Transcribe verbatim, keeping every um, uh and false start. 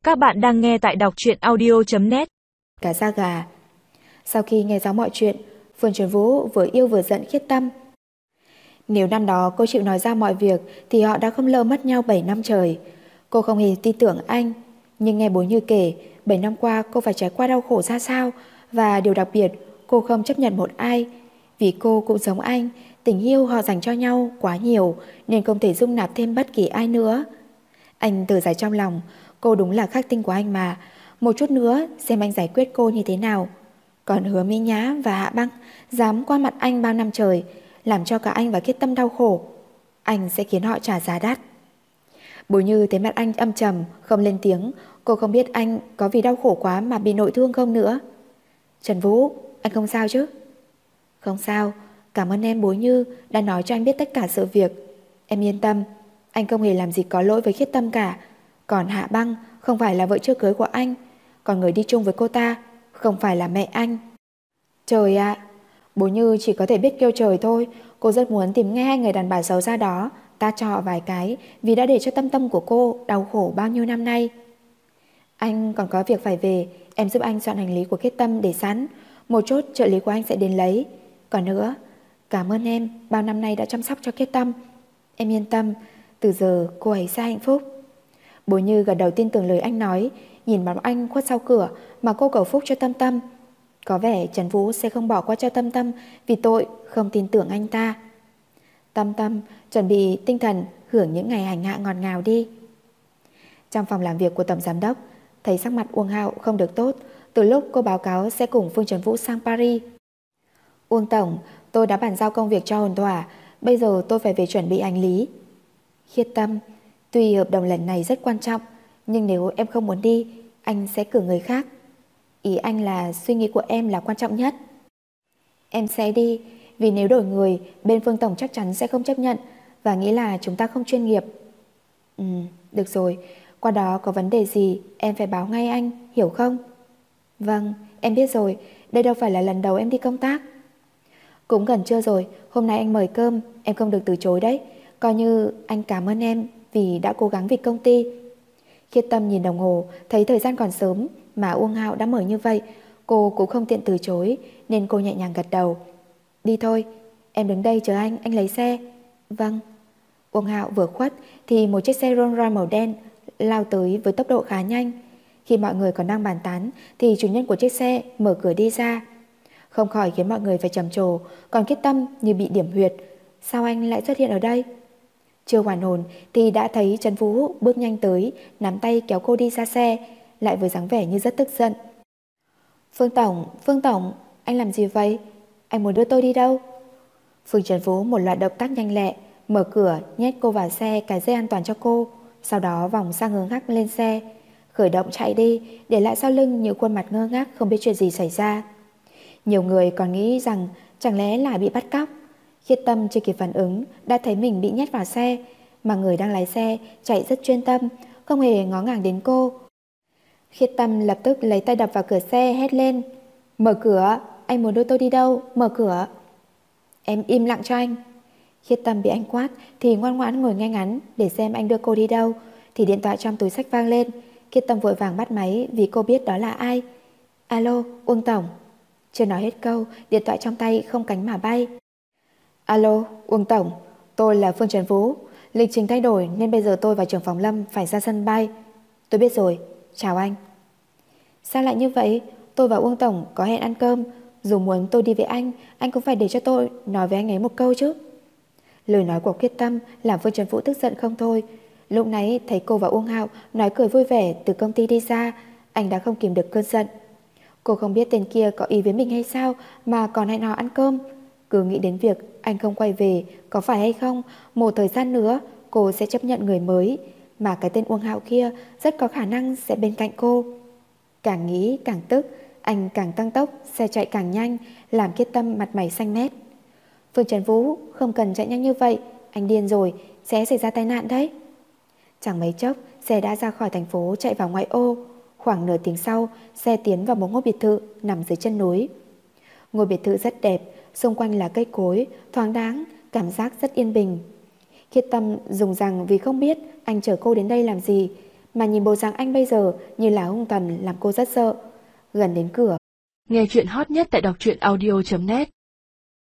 Các bạn đang nghe tại đọc truyện audio chấm net. Cả da gà. Sau khi nghe rõ mọi chuyện, Phương Trần Vũ vừa yêu vừa giận Khiết Tâm. Nếu năm đó cô chịu nói ra mọi việc thì họ đã không lỡ mất nhau bảy năm trời. Cô không hề tin tưởng anh, nhưng nghe bố Như kể bảy năm qua cô phải trải qua đau khổ ra sao. Và điều đặc biệt, cô không chấp nhận một ai. Vì cô cũng giống anh, tình yêu họ dành cho nhau quá nhiều nên không thể dung nạp thêm bất kỳ ai nữa. Anh thở dài trong lòng, cô đúng là khắc tinh của anh mà. Một chút nữa xem anh giải quyết cô như thế nào. Còn Hứa Mỹ Nhã và Hạ Băng dám qua mặt anh bao năm trời, làm cho cả anh và Khiết Tâm đau khổ. Anh sẽ khiến họ trả giá đắt. Bố Như thấy mặt anh âm trầm, không lên tiếng. Cô không biết anh có vì đau khổ quá mà bị nội thương không nữa. Trần Vũ, anh không sao chứ? Không sao, cảm ơn em bố Như đã nói cho anh biết tất cả sự việc. Em yên tâm, anh không hề làm gì có lỗi với Khiết Tâm cả. Còn Hạ Băng không phải là vợ chưa cưới của anh, còn người đi chung với cô ta không phải là mẹ anh. Trời ạ, à, bố Như chỉ có thể biết kêu trời thôi. Cô rất muốn tìm nghe hai người đàn bà xấu xa đó ta cho họ vài cái, vì đã để cho Tâm Tâm của cô đau khổ bao nhiêu năm nay. Anh còn có việc phải về, em giúp anh soạn hành lý của Khiết Tâm để sẵn. Một chốt trợ lý của anh sẽ đến lấy. Còn nữa, cảm ơn em bao năm nay đã chăm sóc cho Khiết Tâm. Em yên tâm, từ giờ cô ấy sẽ hạnh phúc. Bố Như gật đầu tin tưởng lời anh nói, nhìn bóng anh khuất sau cửa mà cô cầu phúc cho Tâm Tâm. Có vẻ Trần Vũ sẽ không bỏ qua cho Tâm Tâm vì tội không tin tưởng anh ta. Tâm Tâm chuẩn bị tinh thần hưởng những ngày hành hạ ngọt ngào đi. Trong phòng làm việc của tổng giám đốc, thấy sắc mặt Uông Hạo không được tốt, từ lúc cô báo cáo sẽ cùng Phương Trần Vũ sang Paris. Uông tổng, tôi đã bàn giao công việc cho ổn thỏa, bây giờ tôi phải về chuẩn bị hành lý. Khiết Tâm, tuy hợp đồng lần này rất quan trọng, nhưng nếu em không muốn đi, anh sẽ cử người khác. Ý anh là suy nghĩ của em là quan trọng nhất. Em sẽ đi, vì nếu đổi người, bên Phương tổng chắc chắn sẽ không chấp nhận và nghĩ là chúng ta không chuyên nghiệp. Ừ, được rồi, qua đó có vấn đề gì em phải báo ngay anh, hiểu không? Vâng, em biết rồi, đây đâu phải là lần đầu em đi công tác. Cũng gần trưa rồi, hôm nay anh mời cơm, em không được từ chối đấy. Coi như anh cảm ơn em vì đã cố gắng vì công ty. Khiết Tâm nhìn đồng hồ, thấy thời gian còn sớm mà Uông Hạo đã mời như vậy, cô cũng không tiện từ chối nên cô nhẹ nhàng gật đầu. Đi thôi, em đứng đây chờ anh, anh lấy xe. Vâng. Uông Hạo vừa khuất thì một chiếc xe Rolls Royce màu đen lao tới với tốc độ khá nhanh. Khi mọi người còn đang bàn tán thì chủ nhân của chiếc xe mở cửa đi ra, không khỏi khiến mọi người phải trầm trồ. Còn Khiết Tâm như bị điểm huyệt, sao anh lại xuất hiện ở đây? Chưa hoàn hồn thì đã thấy Trần Vũ bước nhanh tới, nắm tay kéo cô đi ra xe, lại với dáng vẻ như rất tức giận. Phương Tổng, Phương Tổng, anh làm gì vậy? Anh muốn đưa tôi đi đâu? Phương Trần Vũ một loạt động tác nhanh lẹ, mở cửa nhét cô vào xe, cài dây an toàn cho cô, sau đó vòng sang hướng khác lên xe, khởi động chạy đi, để lại sau lưng những khuôn mặt ngơ ngác không biết chuyện gì xảy ra. Nhiều người còn nghĩ rằng chẳng lẽ là bị bắt cóc. Khiết Tâm chưa kịp phản ứng đã thấy mình bị nhét vào xe, mà người đang lái xe chạy rất chuyên tâm, không hề ngó ngàng đến cô. Khiết Tâm lập tức lấy tay đập vào cửa xe, hét lên: Mở cửa, anh muốn đưa tôi đi đâu, mở cửa. Em im lặng cho anh. Khiết Tâm bị anh quát thì ngoan ngoãn ngồi ngay ngắn để xem anh đưa cô đi đâu. Thì điện thoại trong túi xách vang lên. Khiết Tâm vội vàng bắt máy vì cô biết đó là ai. Alo, Uông Tổng. Chưa nói hết câu, điện thoại trong tay không cánh mà bay. Alo, Uông Tổng, tôi là Phương Trần Vũ. Lịch trình thay đổi nên bây giờ tôi và trưởng phòng Lâm phải ra sân bay. Tôi biết rồi, chào anh. Sao lại như vậy? Tôi và Uông Tổng có hẹn ăn cơm. Dù muốn tôi đi với anh, anh cũng phải để cho tôi nói với anh ấy một câu chứ. Lời nói của Khiết Tâm làm Phương Trần Vũ tức giận không thôi. Lúc nãy thấy cô và Uông Hạo nói cười vui vẻ từ công ty đi ra, anh đã không kìm được cơn giận. Cô không biết tên kia có ý với mình hay sao mà còn hẹn hò ăn cơm. Cứ nghĩ đến việc anh không quay về, có phải hay không, một thời gian nữa cô sẽ chấp nhận người mới, mà cái tên Uông Hạo kia rất có khả năng sẽ bên cạnh cô. Càng nghĩ càng tức, anh càng tăng tốc, xe chạy càng nhanh, làm Khiết Tâm mặt mày xanh mét. Phương Trần Vũ, không cần chạy nhanh như vậy, anh điên rồi, sẽ xảy ra tai nạn đấy. Chẳng mấy chốc, xe đã ra khỏi thành phố, chạy vào ngoại ô. Khoảng nửa tiếng sau, xe tiến vào một ngôi biệt thự nằm dưới chân núi. Ngôi biệt thự rất đẹp, xung quanh là cây cối, thoáng đáng, cảm giác rất yên bình. Khiết Tâm dùng rằng vì không biết anh chở cô đến đây làm gì, mà nhìn bộ dáng anh bây giờ như là hung thần làm cô rất sợ. Gần đến cửa, Nghe chuyện hot nhất tại đọc truyện audio chấm net.